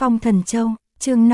Phong Thần Châu, chương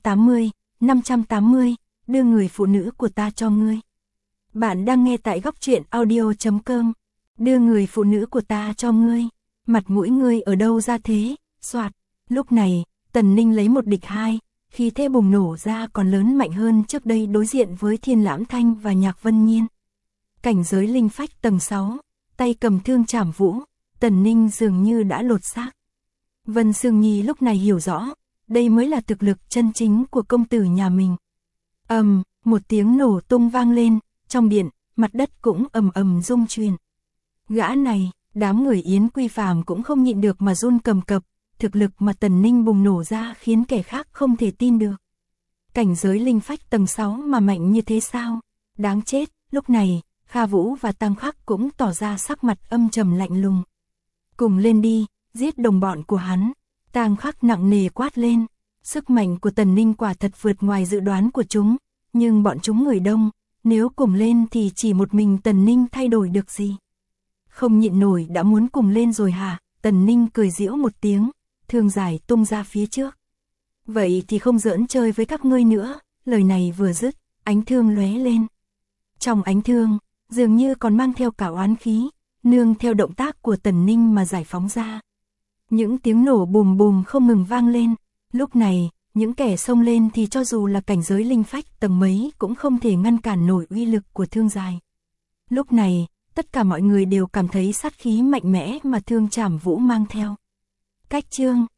580, đưa người phụ nữ của ta cho ngươi. Bạn đang nghe tại góc truyện audio.com. Đưa người phụ nữ của ta cho ngươi. Mặt mũi ngươi ở đâu ra thế? Soạt. Lúc này, Tần Ninh lấy một địch hai, khí thế bùng nổ ra còn lớn mạnh hơn trước đây đối diện với Thiên Lãm Thanh và Nhạc Vân Nhiên. Cảnh giới linh phách tầng 6, tay cầm thương trảm vũ, Tần Ninh dường như đã lột xác. Vân Sương Nhi lúc này hiểu rõ, đây mới là thực lực chân chính của công tử nhà mình. Một tiếng nổ tung vang lên, trong điện, mặt đất cũng ầm ầm rung chuyển. Gã này, đám người Yến Quy Phàm cũng không nhịn được mà run cầm cập, thực lực mà Tần Ninh bùng nổ ra khiến kẻ khác không thể tin được. Cảnh giới linh phách tầng 6 mà mạnh như thế sao? Đáng chết, lúc này, Kha Vũ và Tăng Khắc cũng tỏ ra sắc mặt âm trầm lạnh lùng. Cùng lên đi, giết đồng bọn của hắn. Tăng Khắc nặng nề quát lên. Sức mạnh của Tần Ninh quả thật vượt ngoài dự đoán của chúng, nhưng bọn chúng người đông, nếu cùng lên thì chỉ một mình Tần Ninh thay đổi được gì. Không nhịn nổi đã muốn cùng lên rồi hả? Tần Ninh cười giễu một tiếng, thương dài tung ra phía trước. Vậy thì không giỡn chơi với các ngươi nữa. Lời này vừa dứt, ánh thương lóe lên. Trong ánh thương, dường như còn mang theo cả oán khí, nương theo động tác của Tần Ninh mà giải phóng ra. Những tiếng nổ bùm bùm không ngừng vang lên. Lúc này, những kẻ xông lên thì cho dù là cảnh giới linh phách tầng mấy cũng không thể ngăn cản nổi uy lực của thương dài. Lúc này, tất cả mọi người đều cảm thấy sát khí mạnh mẽ mà thương trảm vũ mang theo. Cách chương